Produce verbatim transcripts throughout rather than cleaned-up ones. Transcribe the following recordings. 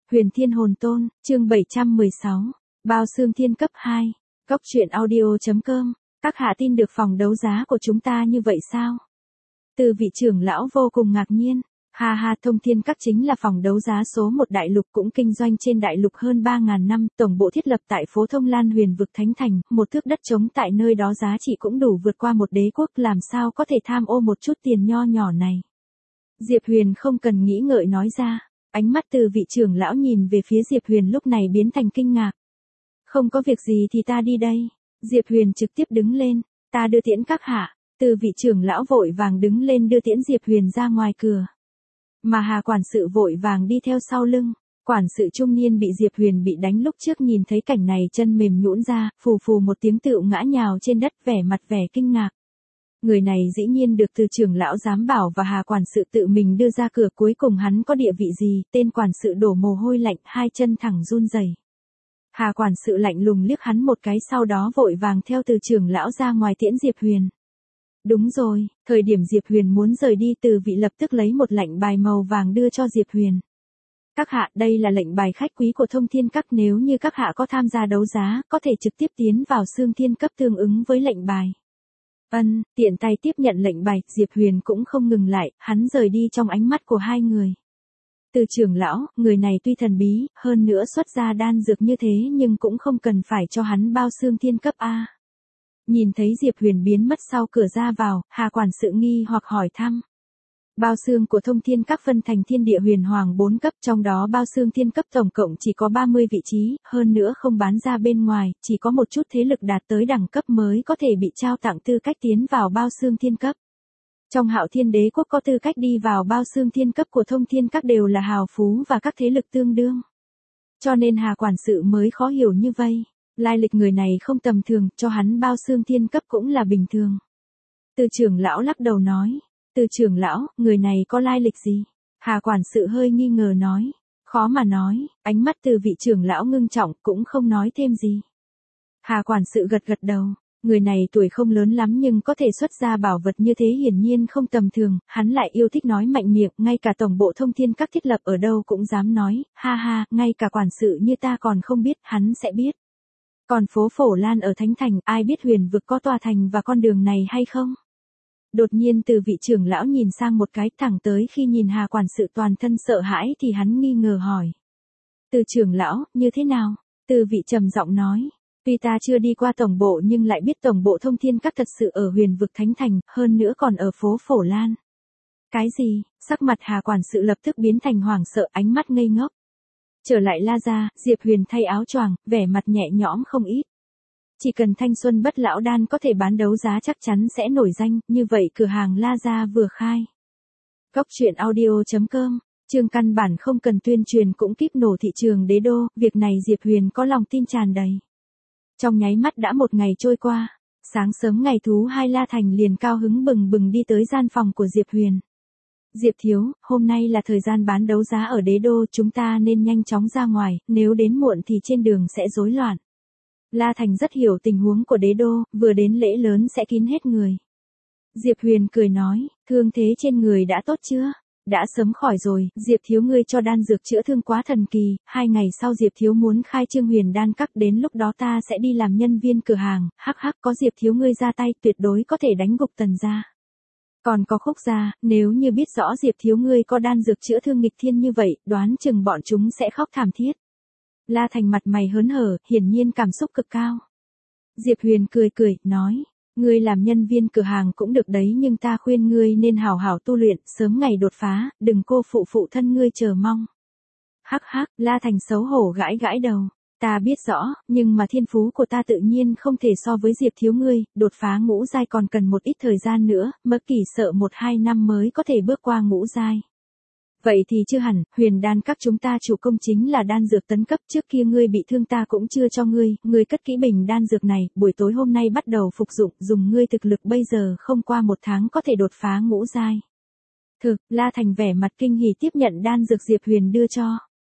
Huyền Thiên Hồn Tôn, chương bảy trăm mười sáu, Bao Xương Thiên cấp hai, Cốc truyện audio.com, các hạ tin được phòng đấu giá của chúng ta như vậy sao? Từ vị trưởng lão vô cùng ngạc nhiên, ha ha, Thông Thiên Các chính là phòng đấu giá số một đại lục, cũng kinh doanh trên đại lục hơn ba ngàn năm, tổng bộ thiết lập tại phố Thông Lan Huyền vực Thánh Thành, một thước đất trống tại nơi đó giá trị cũng đủ vượt qua một đế quốc, làm sao có thể tham ô một chút tiền nho nhỏ này. Diệp Huyền không cần nghĩ ngợi nói ra. Ánh mắt từ vị trưởng lão nhìn về phía Diệp Huyền lúc này biến thành kinh ngạc. Không có việc gì thì ta đi đây. Diệp Huyền trực tiếp đứng lên, ta đưa tiễn các hạ. Từ vị trưởng lão vội vàng đứng lên đưa tiễn Diệp Huyền ra ngoài cửa. Mà Hà quản sự vội vàng đi theo sau lưng. Quản sự trung niên bị Diệp Huyền bị đánh lúc trước nhìn thấy cảnh này chân mềm nhũn ra, phù phù một tiếng tựu ngã nhào trên đất, vẻ mặt vẻ kinh ngạc. Người này dĩ nhiên được từ trưởng lão giám bảo và Hà quản sự tự mình đưa ra cửa, cuối cùng hắn có địa vị gì? Tên quản sự đổ mồ hôi lạnh, hai chân thẳng run rẩy. Hà quản sự lạnh lùng liếc hắn một cái, sau đó vội vàng theo từ trưởng lão ra ngoài tiễn Diệp Huyền. Đúng rồi, thời điểm Diệp Huyền muốn rời đi, Từ vị lập tức lấy một lệnh bài màu vàng đưa cho Diệp Huyền. Các hạ, đây là lệnh bài khách quý của Thông Thiên Các, nếu như các hạ có tham gia đấu giá, có thể trực tiếp tiến vào Xương Thiên cấp tương ứng với lệnh bài. Ân, tiện tay tiếp nhận lệnh bài, Diệp Huyền cũng không ngừng lại, hắn rời đi trong ánh mắt của hai người. Từ trưởng lão, người này tuy thần bí, hơn nữa xuất ra đan dược như thế nhưng cũng không cần phải cho hắn bao xương thiên cấp A. Nhìn thấy Diệp Huyền biến mất sau cửa ra vào, Hà quản sự nghi hoặc hỏi thăm. Bao xương của Thông Thiên Các phân thành Thiên Địa Huyền Hoàng bốn cấp, trong đó bao xương thiên cấp tổng cộng chỉ có ba mươi vị trí, hơn nữa không bán ra bên ngoài, chỉ có một chút thế lực đạt tới đẳng cấp mới có thể bị trao tặng tư cách tiến vào bao xương thiên cấp. Trong Hạo Thiên Đế quốc có tư cách đi vào bao xương thiên cấp của Thông Thiên Các đều là hào phú và các thế lực tương đương. Cho nên Hà quản sự mới khó hiểu như vây, lai lịch người này không tầm thường, cho hắn bao xương thiên cấp cũng là bình thường. Từ trưởng lão lắc đầu nói. Từ trưởng lão, người này có lai lịch gì? Hà quản sự hơi nghi ngờ nói. Khó mà nói, ánh mắt từ vị trưởng lão ngưng trọng, cũng không nói thêm gì. Hà quản sự gật gật đầu, người này tuổi không lớn lắm nhưng có thể xuất ra bảo vật như thế hiển nhiên không tầm thường, hắn lại yêu thích nói mạnh miệng, ngay cả tổng bộ Thông Thiên Các thiết lập ở đâu cũng dám nói, ha ha, ngay cả quản sự như ta còn không biết, hắn sẽ biết. Còn phố Phổ Lan ở Thánh Thành, ai biết huyền vực có tòa thành và con đường này hay không? Đột nhiên từ vị trưởng lão nhìn sang một cái, thẳng tới khi nhìn Hà quản sự toàn thân sợ hãi thì hắn nghi ngờ hỏi. Từ trưởng lão, như thế nào? Từ vị trầm giọng nói. Tuy ta chưa đi qua tổng bộ nhưng lại biết tổng bộ Thông Thiên Các thật sự ở huyền vực Thánh Thành, hơn nữa còn ở phố Phổ Lan. Cái gì? Sắc mặt Hà quản sự lập tức biến thành hoảng sợ, ánh mắt ngây ngốc. Trở lại La Gia, Diệp Huyền thay áo choàng, vẻ mặt nhẹ nhõm không ít. Chỉ cần thanh xuân bất lão đan có thể bán đấu giá chắc chắn sẽ nổi danh, như vậy cửa hàng La Gia vừa khai. Cốc truyện audio.com, chương căn bản không cần tuyên truyền cũng kíp nổ thị trường đế đô, việc này Diệp Huyền có lòng tin tràn đầy. Trong nháy mắt đã một ngày trôi qua, sáng sớm ngày thứ hai La Thành liền cao hứng bừng bừng đi tới gian phòng của Diệp Huyền. Diệp thiếu, hôm nay là thời gian bán đấu giá ở đế đô, chúng ta nên nhanh chóng ra ngoài, nếu đến muộn thì trên đường sẽ rối loạn. La Thành rất hiểu tình huống của đế đô, vừa đến lễ lớn sẽ kín hết người. Diệp Huyền cười nói, thương thế trên người đã tốt chưa? Đã sớm khỏi rồi, Diệp thiếu ngươi cho đan dược chữa thương quá thần kỳ, hai ngày sau Diệp thiếu muốn khai trương Huyền Đan Các, đến lúc đó ta sẽ đi làm nhân viên cửa hàng, hắc hắc, có Diệp thiếu ngươi ra tay tuyệt đối có thể đánh gục Tần gia. Còn có Khúc gia, nếu như biết rõ Diệp thiếu ngươi có đan dược chữa thương nghịch thiên như vậy, đoán chừng bọn chúng sẽ khóc thảm thiết. La Thành mặt mày hớn hở, hiển nhiên cảm xúc cực cao. Diệp Huyền cười cười, nói, ngươi làm nhân viên cửa hàng cũng được đấy nhưng ta khuyên ngươi nên hảo hảo tu luyện, sớm ngày đột phá, đừng cô phụ phụ thân ngươi chờ mong. Hắc hắc, La Thành xấu hổ gãi gãi đầu, ta biết rõ, nhưng mà thiên phú của ta tự nhiên không thể so với Diệp thiếu ngươi, đột phá ngũ giai còn cần một ít thời gian nữa, mất kỳ sợ một hai năm mới có thể bước qua ngũ giai. Vậy thì chưa hẳn, Huyền Đan Các chúng ta chủ công chính là đan dược tấn cấp, trước kia ngươi bị thương ta cũng chưa cho ngươi, ngươi cất kỹ bình đan dược này, buổi tối hôm nay bắt đầu phục dụng, dùng ngươi thực lực bây giờ không qua một tháng có thể đột phá ngũ giai. Thực, La Thành vẻ mặt kinh hỉ tiếp nhận đan dược Diệp Huyền đưa cho.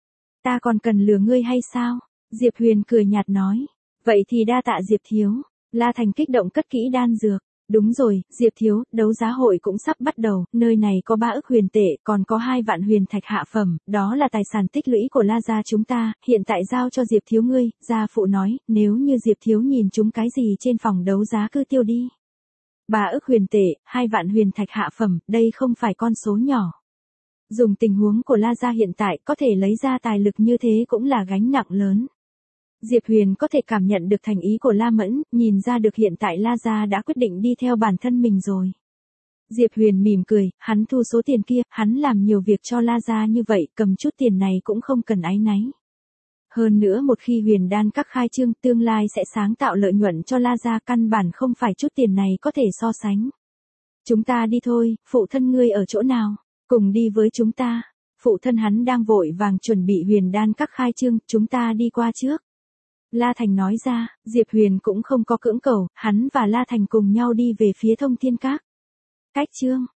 Ta còn cần lừa ngươi hay sao? Diệp Huyền cười nhạt nói. Vậy thì đa tạ Diệp thiếu. La Thành kích động cất kỹ đan dược. Đúng rồi, Diệp thiếu, đấu giá hội cũng sắp bắt đầu, nơi này có ba ức huyền tệ, còn có hai vạn huyền thạch hạ phẩm, đó là tài sản tích lũy của La gia chúng ta, hiện tại giao cho Diệp thiếu ngươi, gia phụ nói, nếu như Diệp thiếu nhìn chúng cái gì trên phòng đấu giá cứ tiêu đi. Ba ức huyền tệ, hai vạn huyền thạch hạ phẩm, đây không phải con số nhỏ. Dùng tình huống của La gia hiện tại có thể lấy ra tài lực như thế cũng là gánh nặng lớn. Diệp Huyền có thể cảm nhận được thành ý của La Mẫn, nhìn ra được hiện tại La gia đã quyết định đi theo bản thân mình rồi. Diệp Huyền mỉm cười, hắn thu số tiền kia, hắn làm nhiều việc cho La gia như vậy, cầm chút tiền này cũng không cần áy náy. Hơn nữa một khi Huyền đan các khai trương, tương lai sẽ sáng tạo lợi nhuận cho La gia, căn bản không phải chút tiền này có thể so sánh. Chúng ta đi thôi, phụ thân ngươi ở chỗ nào? Cùng đi với chúng ta. Phụ thân hắn đang vội vàng chuẩn bị Huyền đan các khai trương, chúng ta đi qua trước. La Thành nói ra, Diệp Huyền cũng không có cưỡng cầu, hắn và La Thành cùng nhau đi về phía Thông Thiên Các. Cách chương